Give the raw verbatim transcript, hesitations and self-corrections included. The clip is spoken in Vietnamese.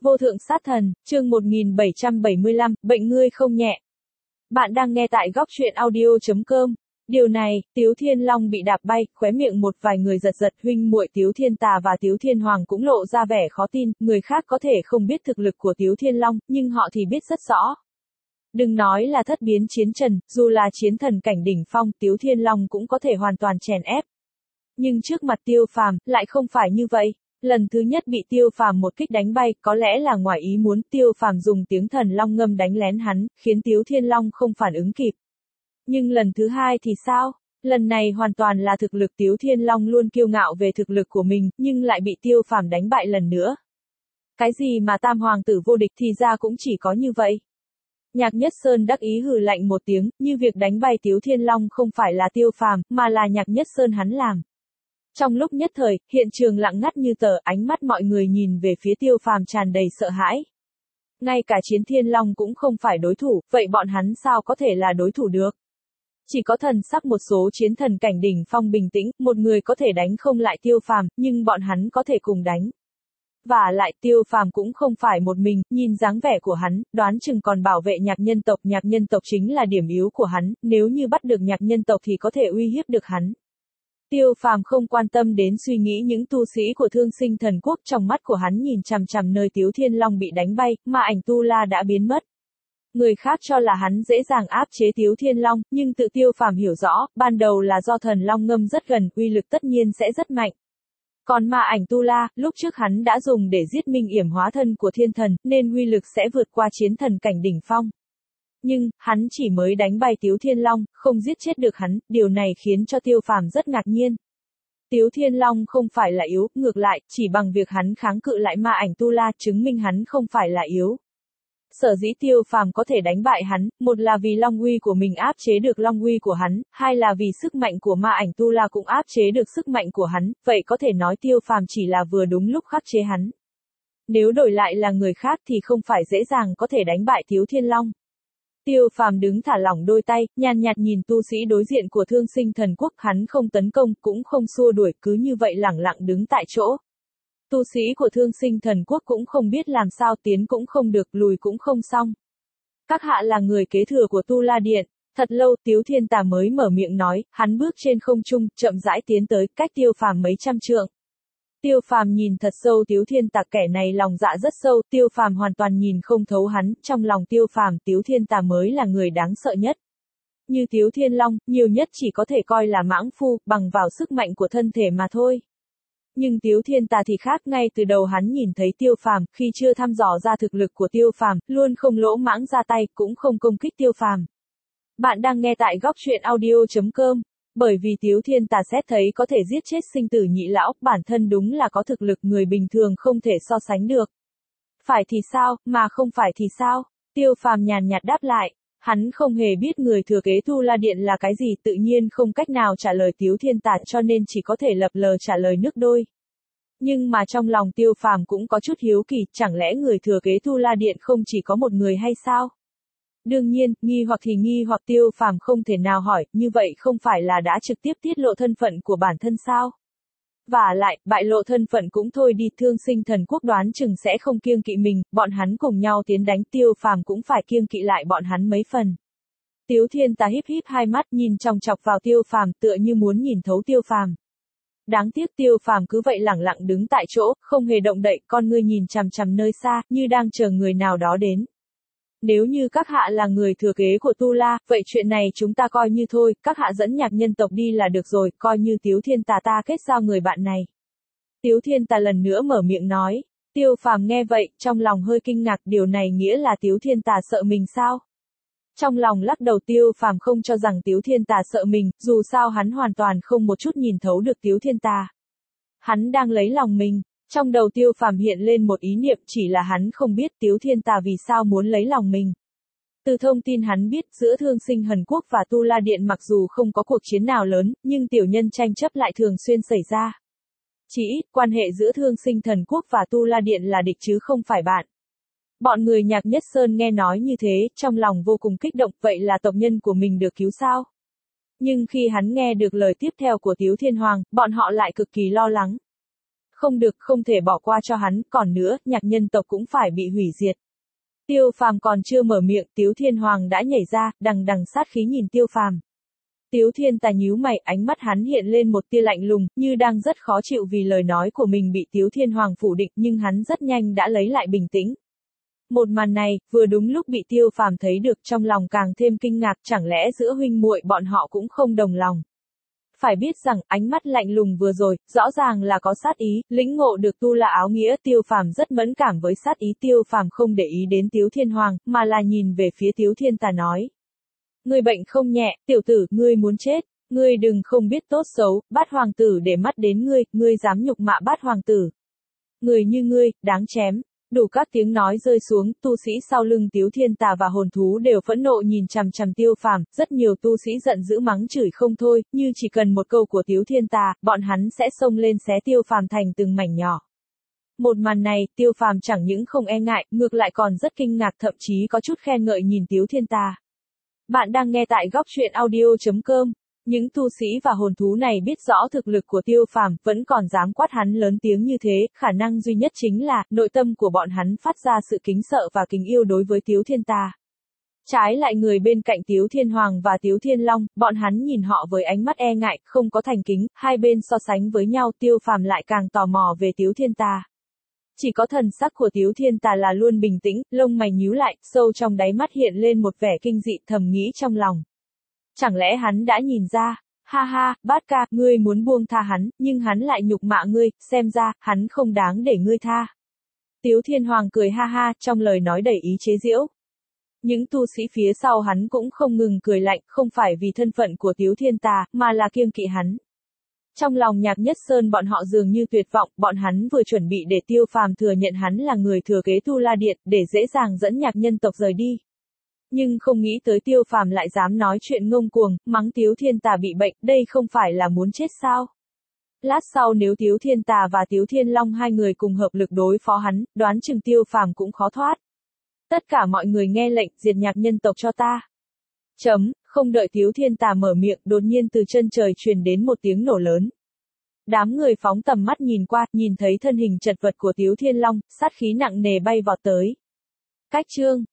Vô thượng sát thần, chương một nghìn bảy trăm bảy mươi lăm, bệnh ngươi không nhẹ. Bạn đang nghe tại góc truyện audio chấm com. Điều này, Tiếu Thiên Long bị đạp bay, khóe miệng một vài người giật giật, huynh muội Tiếu Thiên Tà và Tiếu Thiên Hoàng cũng lộ ra vẻ khó tin, người khác có thể không biết thực lực của Tiếu Thiên Long, nhưng họ thì biết rất rõ. Đừng nói là thất biến chiến trần, dù là chiến thần cảnh đỉnh phong, Tiếu Thiên Long cũng có thể hoàn toàn chèn ép. Nhưng trước mặt Tiêu Phàm, lại không phải như vậy. Lần thứ nhất bị Tiêu Phàm một kích đánh bay, có lẽ là ngoài ý muốn, Tiêu Phàm dùng tiếng thần long ngâm đánh lén hắn, khiến Tiếu Thiên Long không phản ứng kịp. Nhưng lần thứ hai thì sao? Lần này hoàn toàn là thực lực Tiếu Thiên Long luôn kiêu ngạo về thực lực của mình, nhưng lại bị Tiêu Phàm đánh bại lần nữa. Cái gì mà tam hoàng tử vô địch thì ra cũng chỉ có như vậy. Nhạc Nhất Sơn đắc ý hừ lạnh một tiếng, như việc đánh bay Tiếu Thiên Long không phải là Tiêu Phàm, mà là Nhạc Nhất Sơn hắn làm. Trong lúc nhất thời, hiện trường lặng ngắt như tờ, ánh mắt mọi người nhìn về phía Tiêu Phàm tràn đầy sợ hãi. Ngay cả Chiến Thiên Long cũng không phải đối thủ, vậy bọn hắn sao có thể là đối thủ được? Chỉ có thần sắc một số chiến thần cảnh đỉnh phong bình tĩnh, một người có thể đánh không lại Tiêu Phàm, nhưng bọn hắn có thể cùng đánh. Và lại Tiêu Phàm cũng không phải một mình, nhìn dáng vẻ của hắn, đoán chừng còn bảo vệ Nhạc nhân tộc, Nhạc nhân tộc chính là điểm yếu của hắn, nếu như bắt được Nhạc nhân tộc thì có thể uy hiếp được hắn. Tiêu Phàm không quan tâm đến suy nghĩ những tu sĩ của Thương Sinh Thần Quốc, trong mắt của hắn nhìn chằm chằm nơi Tiếu Thiên Long bị đánh bay, mà ảnh tu la đã biến mất. Người khác cho là hắn dễ dàng áp chế Tiếu Thiên Long, nhưng tự Tiêu Phàm hiểu rõ, ban đầu là do thần long ngâm rất gần, uy lực tất nhiên sẽ rất mạnh. Còn mà ảnh tu la, lúc trước hắn đã dùng để giết Minh Yểm hóa thân của thiên thần, nên uy lực sẽ vượt qua chiến thần cảnh đỉnh phong. Nhưng, hắn chỉ mới đánh bay Tiếu Thiên Long, không giết chết được hắn, điều này khiến cho Tiêu Phàm rất ngạc nhiên. Tiếu Thiên Long không phải là yếu, ngược lại, chỉ bằng việc hắn kháng cự lại ma ảnh tu la, chứng minh hắn không phải là yếu. Sở dĩ Tiêu Phàm có thể đánh bại hắn, một là vì long uy của mình áp chế được long uy của hắn, hai là vì sức mạnh của ma ảnh tu la cũng áp chế được sức mạnh của hắn, vậy có thể nói Tiêu Phàm chỉ là vừa đúng lúc khắc chế hắn. Nếu đổi lại là người khác thì không phải dễ dàng có thể đánh bại Tiếu Thiên Long. Tiêu Phàm đứng thả lỏng đôi tay, nhàn nhạt nhìn tu sĩ đối diện của Thương Sinh Thần Quốc, hắn không tấn công, cũng không xua đuổi, cứ như vậy lẳng lặng đứng tại chỗ. Tu sĩ của Thương Sinh Thần Quốc cũng không biết làm sao, tiến cũng không được, lùi cũng không xong. Các hạ là người kế thừa của Tu La Điện. Thật lâu, Tiếu Thiên Tà mới mở miệng nói, hắn bước trên không trung, chậm rãi tiến tới, cách Tiêu Phàm mấy trăm trượng. Tiêu Phàm nhìn thật sâu Tiếu Thiên Tà, kẻ này lòng dạ rất sâu, Tiêu Phàm hoàn toàn nhìn không thấu hắn, trong lòng Tiêu Phàm, Tiếu Thiên Tà mới là người đáng sợ nhất. Như Tiếu Thiên Long, nhiều nhất chỉ có thể coi là mãng phu, bằng vào sức mạnh của thân thể mà thôi. Nhưng Tiếu Thiên Tà thì khác, ngay từ đầu hắn nhìn thấy Tiêu Phàm, khi chưa thăm dò ra thực lực của Tiêu Phàm, luôn không lỗ mãng ra tay, cũng không công kích Tiêu Phàm. Bạn đang nghe tại góc truyện audio chấm com. Bởi vì Tiếu Thiên Tà xét thấy có thể giết chết sinh tử nhị lão, bản thân đúng là có thực lực người bình thường không thể so sánh được. Phải thì sao, mà không phải thì sao? Tiêu Phàm nhàn nhạt đáp lại. Hắn không hề biết người thừa kế Tu La Điện là cái gì, tự nhiên không cách nào trả lời Tiếu Thiên Tà, cho nên chỉ có thể lập lờ trả lời nước đôi. Nhưng mà trong lòng Tiêu Phàm cũng có chút hiếu kỳ, chẳng lẽ người thừa kế Tu La Điện không chỉ có một người hay sao? Đương nhiên, nghi hoặc thì nghi hoặc, Tiêu Phàm không thể nào hỏi, như vậy không phải là đã trực tiếp tiết lộ thân phận của bản thân sao? Và lại, bại lộ thân phận cũng thôi đi, Thương Sinh Thần Quốc đoán chừng sẽ không kiêng kỵ mình, bọn hắn cùng nhau tiến đánh, Tiêu Phàm cũng phải kiêng kỵ lại bọn hắn mấy phần. Tiếu Thiên Tà híp híp hai mắt, nhìn chòng chọc vào Tiêu Phàm, tựa như muốn nhìn thấu Tiêu Phàm. Đáng tiếc Tiêu Phàm cứ vậy lẳng lặng đứng tại chỗ, không hề động đậy, con ngươi nhìn chằm chằm nơi xa, như đang chờ người nào đó đến. Nếu như các hạ là người thừa kế của Tu La, vậy chuyện này chúng ta coi như thôi, các hạ dẫn Nhạc nhân tộc đi là được rồi, coi như Tiếu Thiên Tà ta kết giao người bạn này. Tiếu Thiên Tà lần nữa mở miệng nói. Tiêu Phàm nghe vậy, trong lòng hơi kinh ngạc, điều này nghĩa là Tiếu Thiên Tà sợ mình sao? Trong lòng lắc đầu, Tiêu Phàm không cho rằng Tiếu Thiên Tà sợ mình, dù sao hắn hoàn toàn không một chút nhìn thấu được Tiếu Thiên Tà. Hắn đang lấy lòng mình. Trong đầu Tiêu Phàm hiện lên một ý niệm, chỉ là hắn không biết Tiếu Thiên Tà vì sao muốn lấy lòng mình. Từ thông tin hắn biết, giữa Thương Sinh Thần Quốc và Tu La Điện mặc dù không có cuộc chiến nào lớn, nhưng tiểu nhân tranh chấp lại thường xuyên xảy ra. Chỉ ít, quan hệ giữa Thương Sinh Thần Quốc và Tu La Điện là địch chứ không phải bạn. Bọn người Nhạc Nhất Sơn nghe nói như thế, trong lòng vô cùng kích động, vậy là tộc nhân của mình được cứu sao? Nhưng khi hắn nghe được lời tiếp theo của Tiếu Thiên Hoàng, bọn họ lại cực kỳ lo lắng. Không được, không thể bỏ qua cho hắn, còn nữa, nhạc nhân tộc cũng phải bị hủy diệt. Tiêu Phàm còn chưa mở miệng, Tiếu Thiên Hoàng đã nhảy ra, đằng đằng sát khí nhìn Tiêu Phàm. Tiếu Thiên Tà nhíu mày, ánh mắt hắn hiện lên một tia lạnh lùng, như đang rất khó chịu vì lời nói của mình bị Tiếu Thiên Hoàng phủ định, nhưng hắn rất nhanh đã lấy lại bình tĩnh. Một màn này, vừa đúng lúc bị Tiêu Phàm thấy được, trong lòng càng thêm kinh ngạc, chẳng lẽ giữa huynh muội bọn họ cũng không đồng lòng. Phải biết rằng, ánh mắt lạnh lùng vừa rồi, rõ ràng là có sát ý, lĩnh ngộ được tu la áo nghĩa, Tiêu Phàm rất mẫn cảm với sát ý. Tiêu Phàm không để ý đến Tiếu Thiên Hoàng, mà là nhìn về phía Tiếu Thiên Tà nói. Ngươi bệnh không nhẹ, tiểu tử, ngươi muốn chết, ngươi đừng không biết tốt xấu, Bát hoàng tử để mắt đến ngươi, ngươi dám nhục mạ Bát hoàng tử. Người như ngươi, đáng chém. Đủ các tiếng nói rơi xuống, tu sĩ sau lưng Tiếu Thiên Tà và hồn thú đều phẫn nộ nhìn chằm chằm Tiêu Phàm, rất nhiều tu sĩ giận dữ mắng chửi không thôi, như chỉ cần một câu của Tiếu Thiên Tà, bọn hắn sẽ xông lên xé Tiêu Phàm thành từng mảnh nhỏ. Một màn này, Tiêu Phàm chẳng những không e ngại, ngược lại còn rất kinh ngạc, thậm chí có chút khen ngợi nhìn Tiếu Thiên Tà. Bạn đang nghe tại góc truyện audio chấm com. Những tu sĩ và hồn thú này biết rõ thực lực của Tiêu Phàm, vẫn còn dám quát hắn lớn tiếng như thế, khả năng duy nhất chính là, nội tâm của bọn hắn phát ra sự kính sợ và kính yêu đối với Tiếu Thiên Tà. Trái lại người bên cạnh Tiếu Thiên Hoàng và Tiếu Thiên Long, bọn hắn nhìn họ với ánh mắt e ngại, không có thành kính, hai bên so sánh với nhau, Tiêu Phàm lại càng tò mò về Tiếu Thiên Tà. Chỉ có thần sắc của Tiếu Thiên Tà là luôn bình tĩnh, lông mày nhíu lại, sâu trong đáy mắt hiện lên một vẻ kinh dị, thầm nghĩ trong lòng. Chẳng lẽ hắn đã nhìn ra, ha ha, Bát ca, ngươi muốn buông tha hắn, nhưng hắn lại nhục mạ ngươi, xem ra, hắn không đáng để ngươi tha. Tiếu Thiên Hoàng cười ha ha, trong lời nói đầy ý chế giễu. Những tu sĩ phía sau hắn cũng không ngừng cười lạnh, không phải vì thân phận của Tiếu Thiên Tà, mà là kiêng kỵ hắn. Trong lòng Nhạc Nhất Sơn bọn họ dường như tuyệt vọng, bọn hắn vừa chuẩn bị để Tiêu Phàm thừa nhận hắn là người thừa kế Tu La Điện, để dễ dàng dẫn nhạc nhân tộc rời đi. Nhưng không nghĩ tới Tiêu Phàm lại dám nói chuyện ngông cuồng, mắng Tiếu Thiên Tà bị bệnh, đây không phải là muốn chết sao? Lát sau nếu Tiếu Thiên Tà và Tiếu Thiên Long hai người cùng hợp lực đối phó hắn, đoán chừng Tiêu Phàm cũng khó thoát. Tất cả mọi người nghe lệnh, diệt nhạc nhân tộc cho ta. Chấm, không đợi Tiếu Thiên Tà mở miệng, đột nhiên từ chân trời truyền đến một tiếng nổ lớn. Đám người phóng tầm mắt nhìn qua, nhìn thấy thân hình chật vật của Tiếu Thiên Long, sát khí nặng nề bay vọt tới. Cách chương